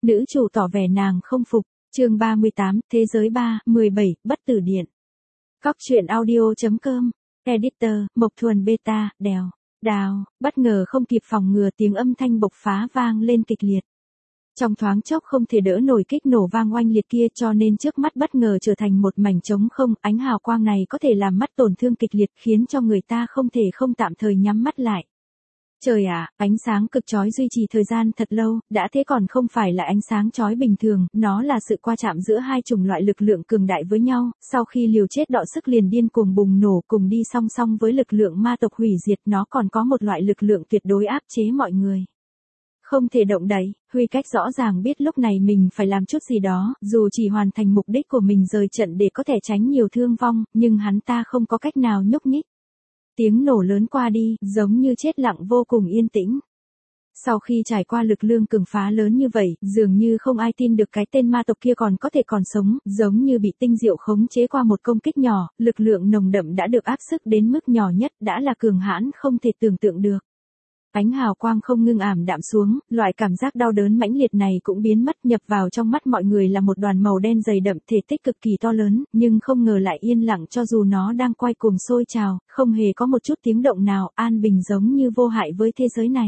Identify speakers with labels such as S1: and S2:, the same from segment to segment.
S1: Nữ chủ tỏ vẻ nàng không phục. Chương 38, Thế giới 3, 17, Bất tử điện. Cóc truyện audio.com. Editor, Mộc Thuần Beta, Đèo. Đào, bất ngờ không kịp phòng ngừa tiếng âm thanh bộc phá vang lên kịch liệt. Trong thoáng chốc không thể đỡ nổi kích nổ vang oanh liệt kia cho nên trước mắt bất ngờ trở thành một mảnh trống không, ánh hào quang này có thể làm mắt tổn thương kịch liệt khiến cho người ta không thể không tạm thời nhắm mắt lại. Trời ạ, ánh sáng cực chói duy trì thời gian thật lâu, đã thế còn không phải là ánh sáng chói bình thường, nó là sự qua chạm giữa hai chủng loại lực lượng cường đại với nhau, sau khi liều chết đọ sức liền điên cuồng bùng nổ cùng đi song song với lực lượng ma tộc hủy diệt, nó còn có một loại lực lượng tuyệt đối áp chế mọi người. Không thể động đậy, Huy Cách rõ ràng biết lúc này mình phải làm chút gì đó, dù chỉ hoàn thành mục đích của mình rời trận để có thể tránh nhiều thương vong, nhưng hắn ta không có cách nào nhúc nhích. Tiếng nổ lớn qua đi, giống như chết lặng vô cùng yên tĩnh. Sau khi trải qua lực lượng cường phá lớn như vậy, dường như không ai tin được cái tên ma tộc kia còn có thể còn sống, giống như bị tinh diệu khống chế qua một công kích nhỏ, lực lượng nồng đậm đã được áp sức đến mức nhỏ nhất, đã là cường hãn không thể tưởng tượng được. Ánh hào quang không ngưng ảm đạm xuống, loại cảm giác đau đớn mãnh liệt này cũng biến mất, nhập vào trong mắt mọi người là một đoàn màu đen dày đậm, thể tích cực kỳ to lớn, nhưng không ngờ lại yên lặng cho dù nó đang quay cuồng sôi trào, không hề có một chút tiếng động nào, an bình giống như vô hại với thế giới này.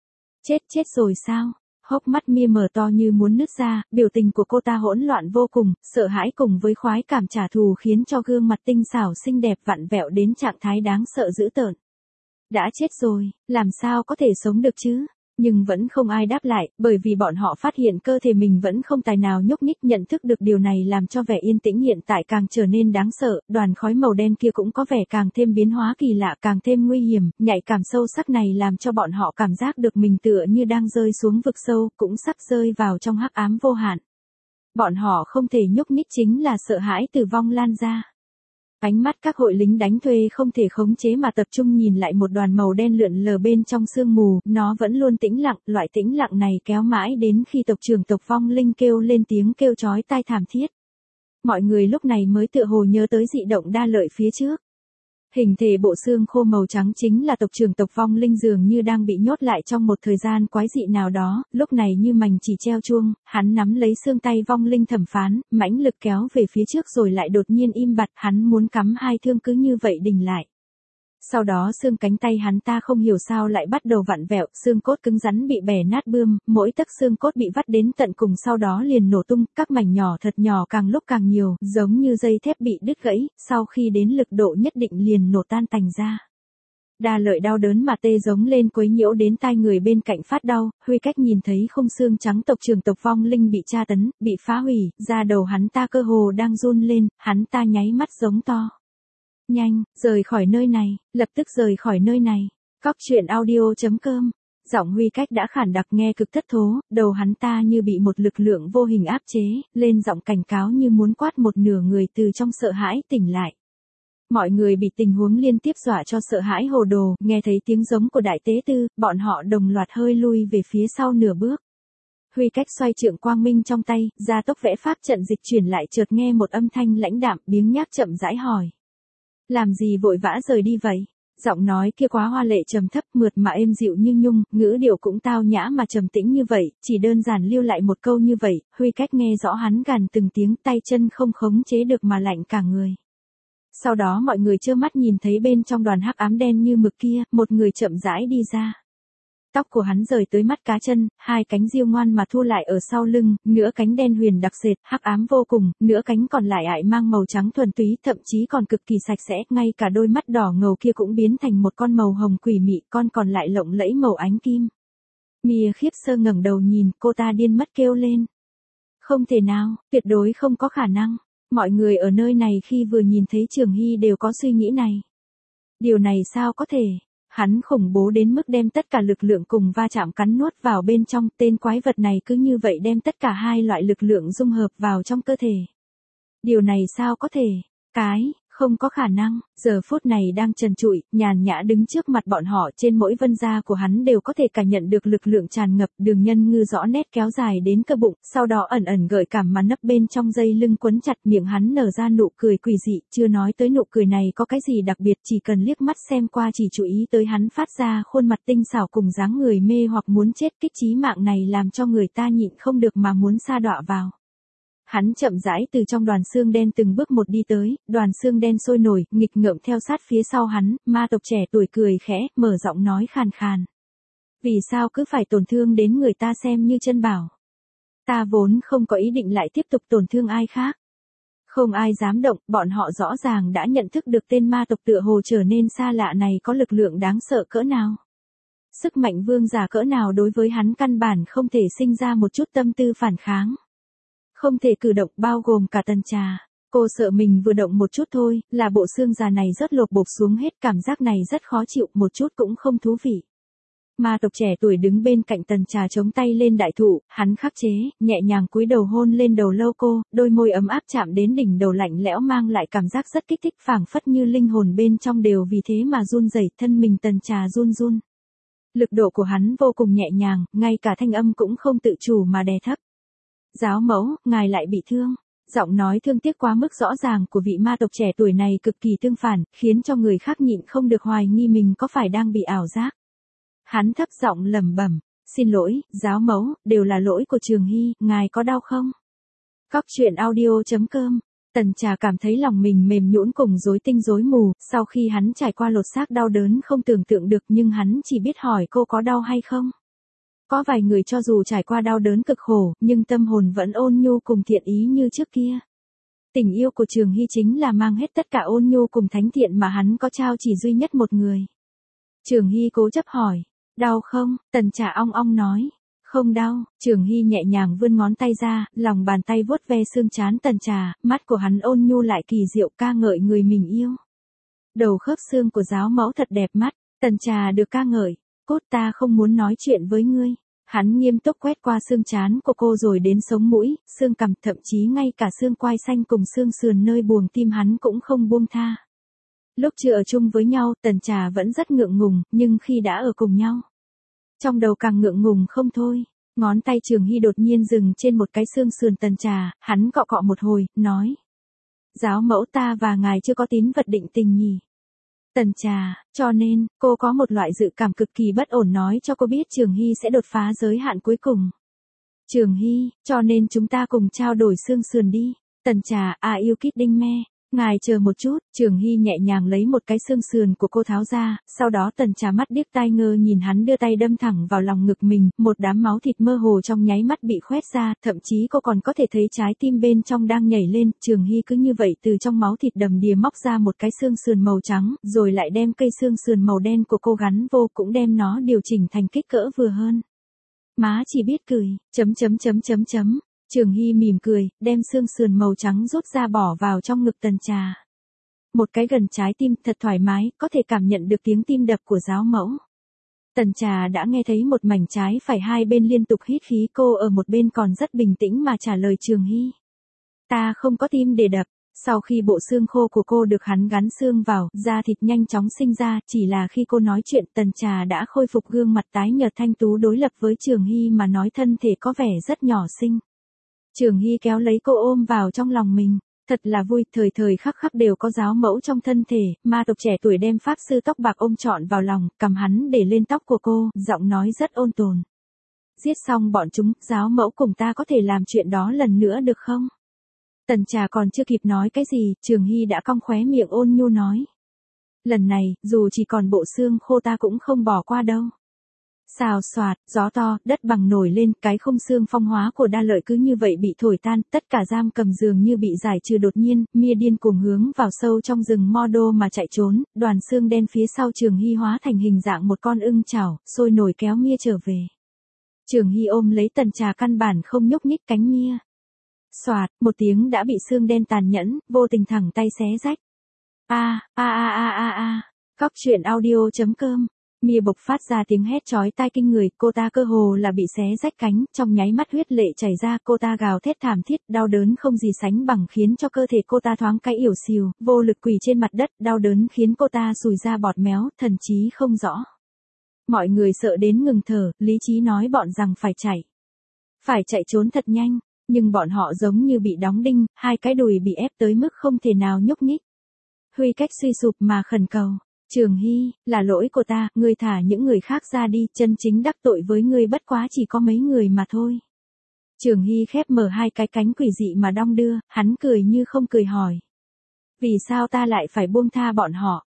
S1: Chết rồi sao? Hốc mắt Mia mở to như muốn nứt ra, biểu tình của cô ta hỗn loạn vô cùng, sợ hãi cùng với khoái cảm trả thù khiến cho gương mặt tinh xảo xinh đẹp vặn vẹo đến trạng thái đáng sợ dữ tợn. Đã chết rồi, làm sao có thể sống được chứ? Nhưng vẫn không ai đáp lại, bởi vì bọn họ phát hiện cơ thể mình vẫn không tài nào nhúc nhích, nhận thức được điều này làm cho vẻ yên tĩnh hiện tại càng trở nên đáng sợ, đoàn khói màu đen kia cũng có vẻ càng thêm biến hóa kỳ lạ, càng thêm nguy hiểm, nhạy cảm sâu sắc này làm cho bọn họ cảm giác được mình tựa như đang rơi xuống vực sâu, cũng sắp rơi vào trong hắc ám vô hạn. Bọn họ không thể nhúc nhích chính là sợ hãi tử vong lan ra. Ánh mắt các hội lính đánh thuê không thể khống chế mà tập trung nhìn lại một đoàn màu đen lượn lờ bên trong sương mù, nó vẫn luôn tĩnh lặng, loại tĩnh lặng này kéo mãi đến khi tộc trưởng tộc vong linh kêu lên tiếng kêu chói tai thảm thiết. Mọi người lúc này mới tựa hồ nhớ tới dị động đa lợi phía trước. Hình thể bộ xương khô màu trắng chính là tộc trưởng tộc vong linh dường như đang bị nhốt lại trong một thời gian quái dị nào đó, lúc này như mành chỉ treo chuông, hắn nắm lấy xương tay vong linh thẩm phán, mãnh lực kéo về phía trước rồi lại đột nhiên im bặt, hắn muốn cắm hai thương cứ như vậy đình lại. Sau đó xương cánh tay hắn ta không hiểu sao lại bắt đầu vặn vẹo, xương cốt cứng rắn bị bẻ nát bươm, mỗi tấc xương cốt bị vắt đến tận cùng sau đó liền nổ tung, các mảnh nhỏ thật nhỏ càng lúc càng nhiều, giống như dây thép bị đứt gãy, sau khi đến lực độ nhất định liền nổ tan tành ra. Đa lợi đau đớn mà tê giống lên quấy nhiễu đến tai người bên cạnh phát đau, Huy Cách nhìn thấy khung xương trắng tộc trưởng tộc vong linh bị tra tấn, bị phá hủy, da đầu hắn ta cơ hồ đang run lên, hắn ta nháy mắt giống to. Nhanh, rời khỏi nơi này, lập tức rời khỏi nơi này. Cóc truyện audio.com. Giọng Huy Cách đã khản đặc nghe cực thất thố, đầu hắn ta như bị một lực lượng vô hình áp chế, lên giọng cảnh cáo như muốn quát một nửa người từ trong sợ hãi tỉnh lại. Mọi người bị tình huống liên tiếp dọa cho sợ hãi hồ đồ, nghe thấy tiếng giống của đại tế tư, bọn họ đồng loạt hơi lui về phía sau nửa bước. Huy Cách xoay trượng quang minh trong tay, gia tốc vẽ pháp trận dịch chuyển lại chợt nghe một âm thanh lãnh đạm biếng nhác chậm rãi hỏi. Làm gì vội vã rời đi vậy? Giọng nói kia quá hoa lệ trầm thấp mượt mà êm dịu như nhung, ngữ điệu cũng tao nhã mà trầm tĩnh như vậy, chỉ đơn giản lưu lại một câu như vậy, Huy Cách nghe rõ hắn gằn từng tiếng, tay chân không khống chế được mà lạnh cả người. Sau đó mọi người trơ mắt nhìn thấy bên trong đoàn hắc ám đen như mực kia, một người chậm rãi đi ra. Tóc của hắn rời tới mắt cá chân, hai cánh diêu ngoan mà thu lại ở sau lưng, nửa cánh đen huyền đặc sệt, hắc ám vô cùng, nửa cánh còn lại ải mang màu trắng thuần túy, thậm chí còn cực kỳ sạch sẽ, ngay cả đôi mắt đỏ ngầu kia cũng biến thành một con màu hồng quỷ mị, con còn lại lộng lẫy màu ánh kim. Mia khiếp sơ ngẩng đầu nhìn, cô ta điên mất kêu lên. Không thể nào, tuyệt đối không có khả năng. Mọi người ở nơi này khi vừa nhìn thấy Trường Hy đều có suy nghĩ này. Điều này sao có thể? Hắn khủng bố đến mức đem tất cả lực lượng cùng va chạm cắn nuốt vào bên trong, tên quái vật này cứ như vậy đem tất cả hai loại lực lượng dung hợp vào trong cơ thể. Điều này sao có thể? Không có khả năng, giờ phút này đang trần trụi, nhàn nhã đứng trước mặt bọn họ, trên mỗi vân da của hắn đều có thể cảm nhận được lực lượng tràn ngập, đường nhân ngư rõ nét kéo dài đến cơ bụng, sau đó ẩn ẩn gợi cảm mà nấp bên trong dây lưng quấn chặt, miệng hắn nở ra nụ cười quỷ dị, chưa nói tới nụ cười này có cái gì đặc biệt, chỉ cần liếc mắt xem qua chỉ chú ý tới hắn phát ra khuôn mặt tinh xảo cùng dáng người mê hoặc muốn chết kích chí mạng này làm cho người ta nhịn không được mà muốn sa đọa vào. Hắn chậm rãi từ trong đoàn xương đen từng bước một đi tới, đoàn xương đen sôi nổi, nghịch ngợm theo sát phía sau hắn, ma tộc trẻ tuổi cười khẽ, mở giọng nói khàn khàn. Vì sao cứ phải tổn thương đến người ta xem như chân bảo? Ta vốn không có ý định lại tiếp tục tổn thương ai khác. Không ai dám động, bọn họ rõ ràng đã nhận thức được tên ma tộc tựa hồ trở nên xa lạ này có lực lượng đáng sợ cỡ nào. Sức mạnh vương giả cỡ nào đối với hắn căn bản không thể sinh ra một chút tâm tư phản kháng. Không thể cử động bao gồm cả Tần Trà. Cô sợ mình vừa động một chút thôi, là bộ xương già này rớt lột bột xuống hết, cảm giác này rất khó chịu, một chút cũng không thú vị. Ma tộc trẻ tuổi đứng bên cạnh Tần Trà chống tay lên đại thụ, hắn khắc chế, nhẹ nhàng cúi đầu hôn lên đầu lâu cô, đôi môi ấm áp chạm đến đỉnh đầu lạnh lẽo mang lại cảm giác rất kích thích, phảng phất như linh hồn bên trong đều vì thế mà run rẩy, thân mình Tần Trà run run. Lực độ của hắn vô cùng nhẹ nhàng, ngay cả thanh âm cũng không tự chủ mà đè thấp. Giáo mẫu, ngài lại bị thương. Giọng nói thương tiếc quá mức rõ ràng của vị ma tộc trẻ tuổi này cực kỳ tương phản, khiến cho người khác nhịn không được hoài nghi mình có phải đang bị ảo giác. Hắn thấp giọng lẩm bẩm, xin lỗi, giáo mẫu, đều là lỗi của Trường Hy, ngài có đau không? Cóc truyện audio.com. Tần Trà cảm thấy lòng mình mềm nhũn cùng rối tinh rối mù, sau khi hắn trải qua lột xác đau đớn không tưởng tượng được nhưng hắn chỉ biết hỏi cô có đau hay không. Có vài người cho dù trải qua đau đớn cực khổ, nhưng tâm hồn vẫn ôn nhu cùng thiện ý như trước kia. Tình yêu của Trường Hy chính là mang hết tất cả ôn nhu cùng thánh thiện mà hắn có trao chỉ duy nhất một người. Trường Hy cố chấp hỏi, đau không? Tần Trà ong ong nói, không đau. Trường Hy nhẹ nhàng vươn ngón tay ra, lòng bàn tay vuốt ve xương trán Tần Trà, mắt của hắn ôn nhu lại kỳ diệu ca ngợi người mình yêu. Đầu khớp xương của giáo mẫu thật đẹp mắt, Tần Trà được ca ngợi, cốt ta không muốn nói chuyện với ngươi. Hắn nghiêm túc quét qua xương trán của cô rồi đến sống mũi, xương cằm, thậm chí ngay cả xương quai xanh cùng xương sườn nơi buồng tim hắn cũng không buông tha. Lúc chưa ở chung với nhau, Tần Trà vẫn rất ngượng ngùng, nhưng khi đã ở cùng nhau, trong đầu càng ngượng ngùng không thôi. Ngón tay Trường Hy đột nhiên dừng trên một cái xương sườn Tần Trà, hắn cọ cọ một hồi, nói. Giáo mẫu ta và ngài chưa có tín vật định tình nhỉ? Tần Trà, cho nên, cô có một loại dự cảm cực kỳ bất ổn nói cho cô biết Trường Hy sẽ đột phá giới hạn cuối cùng. Trường Hy, cho nên chúng ta cùng trao đổi xương sườn đi. Tần Trà, yêu kidding me. Ngài chờ một chút, Trường Hy nhẹ nhàng lấy một cái xương sườn của cô tháo ra, sau đó Tần Trà mắt điếc tai ngơ nhìn hắn đưa tay đâm thẳng vào lòng ngực mình, một đám máu thịt mơ hồ trong nháy mắt bị khoét ra, thậm chí cô còn có thể thấy trái tim bên trong đang nhảy lên, Trường Hy cứ như vậy từ trong máu thịt đầm đìa móc ra một cái xương sườn màu trắng, rồi lại đem cây xương sườn màu đen của cô gắn vô, cũng đem nó điều chỉnh thành kích cỡ vừa hơn. Má chỉ biết cười, chấm. Trường Hy mỉm cười, đem xương sườn màu trắng rút ra bỏ vào trong ngực Tần Trà. Một cái gần trái tim thật thoải mái, có thể cảm nhận được tiếng tim đập của giáo mẫu. Tần Trà đã nghe thấy một mảnh trái phải hai bên liên tục hít khí, cô ở một bên còn rất bình tĩnh mà trả lời Trường Hy. Ta không có tim để đập. Sau khi bộ xương khô của cô được hắn gắn xương vào, da thịt nhanh chóng sinh ra, chỉ là khi cô nói chuyện Tần Trà đã khôi phục gương mặt tái nhợt thanh tú đối lập với Trường Hy mà nói thân thể có vẻ rất nhỏ xinh. Trường Hy kéo lấy cô ôm vào trong lòng mình, thật là vui, thời thời khắc khắc đều có giáo mẫu trong thân thể, ma tộc trẻ tuổi đem pháp sư tóc bạc ôm trọn vào lòng, cầm hắn để lên tóc của cô, giọng nói rất ôn tồn. Giết xong bọn chúng, giáo mẫu cùng ta có thể làm chuyện đó lần nữa được không? Tần Trà còn chưa kịp nói cái gì, Trường Hy đã cong khóe miệng ôn nhu nói. Lần này, dù chỉ còn bộ xương khô ta cũng không bỏ qua đâu. Xào xoạt, gió to, đất bằng nổi lên, cái khung xương phong hóa của Đa Lợi cứ như vậy bị thổi tan, tất cả giam cầm dường như bị giải trừ đột nhiên, Mia điên cuồng hướng vào sâu trong rừng Mordo mà chạy trốn, đoàn xương đen phía sau Trường Hy hóa thành hình dạng một con ưng chảo, sôi nổi kéo Mia trở về. Trường Hy ôm lấy Tần Trà căn bản không nhúc nhích cánh Mia. Xoạt, một tiếng đã bị xương đen tàn nhẫn, vô tình thẳng tay xé rách. Cóc truyện audio.com Mia bộc phát ra tiếng hét chói tai kinh người, cô ta cơ hồ là bị xé rách cánh, trong nháy mắt huyết lệ chảy ra, cô ta gào thét thảm thiết, đau đớn không gì sánh bằng khiến cho cơ thể cô ta thoáng cái ỉu xìu, vô lực quỳ trên mặt đất, đau đớn khiến cô ta sùi ra bọt méo, thần trí không rõ. Mọi người sợ đến ngừng thở, lý trí nói bọn rằng phải chạy. Phải chạy trốn thật nhanh, nhưng bọn họ giống như bị đóng đinh, hai cái đùi bị ép tới mức không thể nào nhúc nhích. Huy Cách suy sụp mà khẩn cầu. Trường Hy, là lỗi của ta, ngươi thả những người khác ra đi, chân chính đắc tội với ngươi bất quá chỉ có mấy người mà thôi. Trường Hy khép mở hai cái cánh quỷ dị mà đong đưa, hắn cười như không cười hỏi. Vì sao ta lại phải buông tha bọn họ,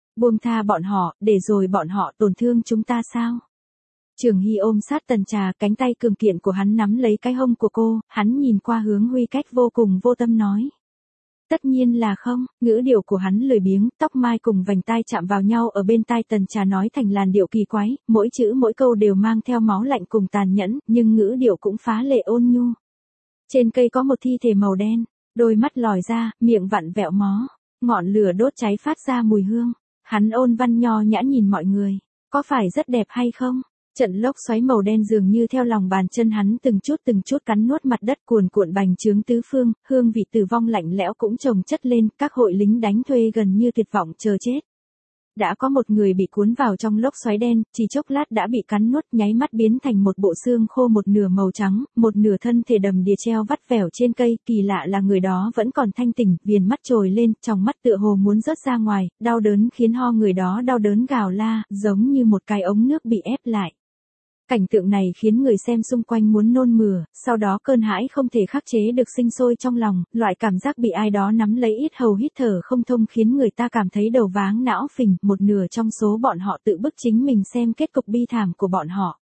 S1: để rồi bọn họ tổn thương chúng ta sao? Trường Hy ôm sát Tần Trà, cánh tay cường kiện của hắn nắm lấy cái hông của cô, hắn nhìn qua hướng Huy Cách vô cùng vô tâm nói. Tất nhiên là không, ngữ điệu của hắn lười biếng, tóc mai cùng vành tai chạm vào nhau ở bên tai Tần Trà nói thành làn điệu kỳ quái, mỗi chữ mỗi câu đều mang theo máu lạnh cùng tàn nhẫn, nhưng ngữ điệu cũng phá lệ ôn nhu. Trên cây có một thi thể màu đen, đôi mắt lòi ra, miệng vặn vẹo mó, ngọn lửa đốt cháy phát ra mùi hương. Hắn ôn văn nho nhã nhìn mọi người, có phải rất đẹp hay không? Trận lốc xoáy màu đen dường như theo lòng bàn chân hắn từng chút cắn nuốt mặt đất cuồn cuộn bành trướng tứ phương, hương vị tử vong lạnh lẽo cũng chồng chất lên, các hội lính đánh thuê gần như tuyệt vọng chờ chết. Đã có một người bị cuốn vào trong lốc xoáy đen, chỉ chốc lát đã bị cắn nuốt, nháy mắt biến thành một bộ xương khô một nửa màu trắng, một nửa thân thể đầm đìa treo vắt vẻo trên cây, kỳ lạ là người đó vẫn còn thanh tỉnh, viền mắt trồi lên, trong mắt tựa hồ muốn rớt ra ngoài, đau đớn khiến người đó đau đớn gào la, giống như một cái ống nước bị ép lại. Cảnh tượng này khiến người xem xung quanh muốn nôn mửa, sau đó cơn hãi không thể khắc chế được sinh sôi trong lòng, loại cảm giác bị ai đó nắm lấy ít hầu hít thở không thông khiến người ta cảm thấy đầu váng não phình, một nửa trong số bọn họ tự bức chính mình xem kết cục bi thảm của bọn họ.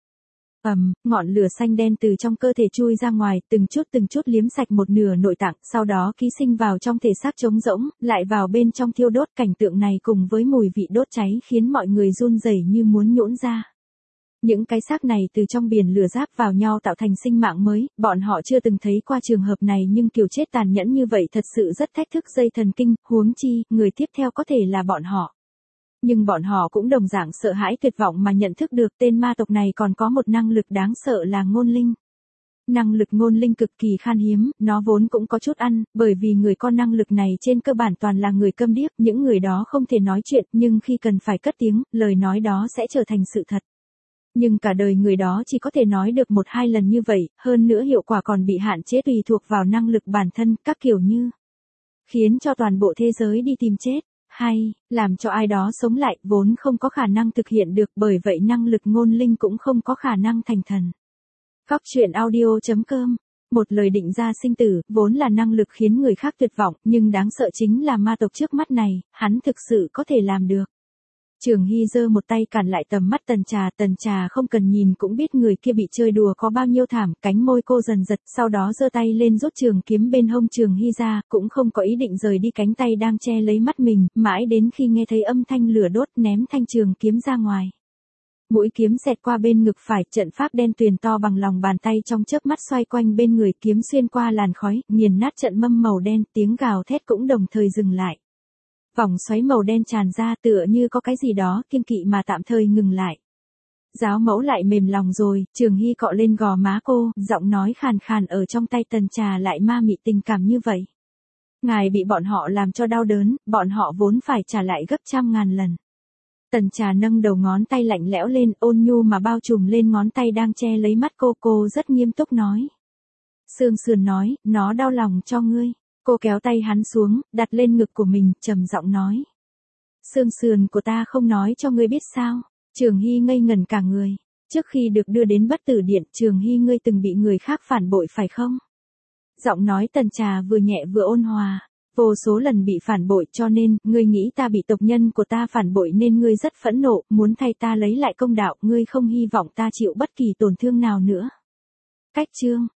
S1: Ngọn lửa xanh đen từ trong cơ thể chui ra ngoài, từng chút liếm sạch một nửa nội tạng, sau đó ký sinh vào trong thể xác trống rỗng, lại vào bên trong thiêu đốt. Cảnh tượng này cùng với mùi vị đốt cháy khiến mọi người run rẩy như muốn nhũn ra. Những cái xác này từ trong biển lửa giáp vào nhau tạo thành sinh mạng mới, bọn họ chưa từng thấy qua trường hợp này nhưng kiểu chết tàn nhẫn như vậy thật sự rất thách thức dây thần kinh, huống chi, người tiếp theo có thể là bọn họ. Nhưng bọn họ cũng đồng dạng sợ hãi tuyệt vọng mà nhận thức được tên ma tộc này còn có một năng lực đáng sợ là ngôn linh. Năng lực ngôn linh cực kỳ khan hiếm, nó vốn cũng có chút ăn, bởi vì người có năng lực này trên cơ bản toàn là người câm điếc, những người đó không thể nói chuyện, nhưng khi cần phải cất tiếng, lời nói đó sẽ trở thành sự thật. Nhưng cả đời người đó chỉ có thể nói được 1-2 lần như vậy, hơn nữa hiệu quả còn bị hạn chế tùy thuộc vào năng lực bản thân, các kiểu như khiến cho toàn bộ thế giới đi tìm chết, hay làm cho ai đó sống lại, vốn không có khả năng thực hiện được, bởi vậy năng lực ngôn linh cũng không có khả năng thành thần. Góc truyện audio.com. Một lời định ra sinh tử, vốn là năng lực khiến người khác tuyệt vọng, nhưng đáng sợ chính là ma tộc trước mắt này, hắn thực sự có thể làm được. Trường Hy giơ một tay cản lại tầm mắt Tần Trà không cần nhìn cũng biết người kia bị chơi đùa có bao nhiêu thảm, cánh môi cô dần giật, sau đó giơ tay lên rút trường kiếm bên hông Trường Hy ra, cũng không có ý định rời đi cánh tay đang che lấy mắt mình, mãi đến khi nghe thấy âm thanh lửa đốt ném thanh trường kiếm ra ngoài. Mũi kiếm xẹt qua bên ngực phải, trận pháp đen tuyền to bằng lòng bàn tay trong chớp mắt xoay quanh bên người, kiếm xuyên qua làn khói, nghiền nát trận mâm màu đen, tiếng gào thét cũng đồng thời dừng lại. Vòng xoáy màu đen tràn ra tựa như có cái gì đó kiêng kỵ mà tạm thời ngừng lại. Giáo mẫu lại mềm lòng rồi, Trường Hy cọ lên gò má cô, giọng nói khàn khàn ở trong tay Tần Trà lại ma mị tình cảm như vậy. Ngài bị bọn họ làm cho đau đớn, bọn họ vốn phải trả lại gấp 100.000 lần. Tần Trà nâng đầu ngón tay lạnh lẽo lên, ôn nhu mà bao trùm lên ngón tay đang che lấy mắt cô rất nghiêm túc nói. Sương Sườn nói, nó đau lòng cho ngươi. Cô kéo tay hắn xuống, đặt lên ngực của mình, trầm giọng nói. Xương sườn của ta không nói cho ngươi biết sao? Trường Hy ngây ngẩn cả người. Trước khi được đưa đến Bất Tử Điện, Trường Hy ngươi từng bị người khác phản bội phải không? Giọng nói Tần Trà vừa nhẹ vừa ôn hòa. Vô số lần bị phản bội cho nên, ngươi nghĩ ta bị tộc nhân của ta phản bội nên ngươi rất phẫn nộ, muốn thay ta lấy lại công đạo, ngươi không hy vọng ta chịu bất kỳ tổn thương nào nữa. Cách chương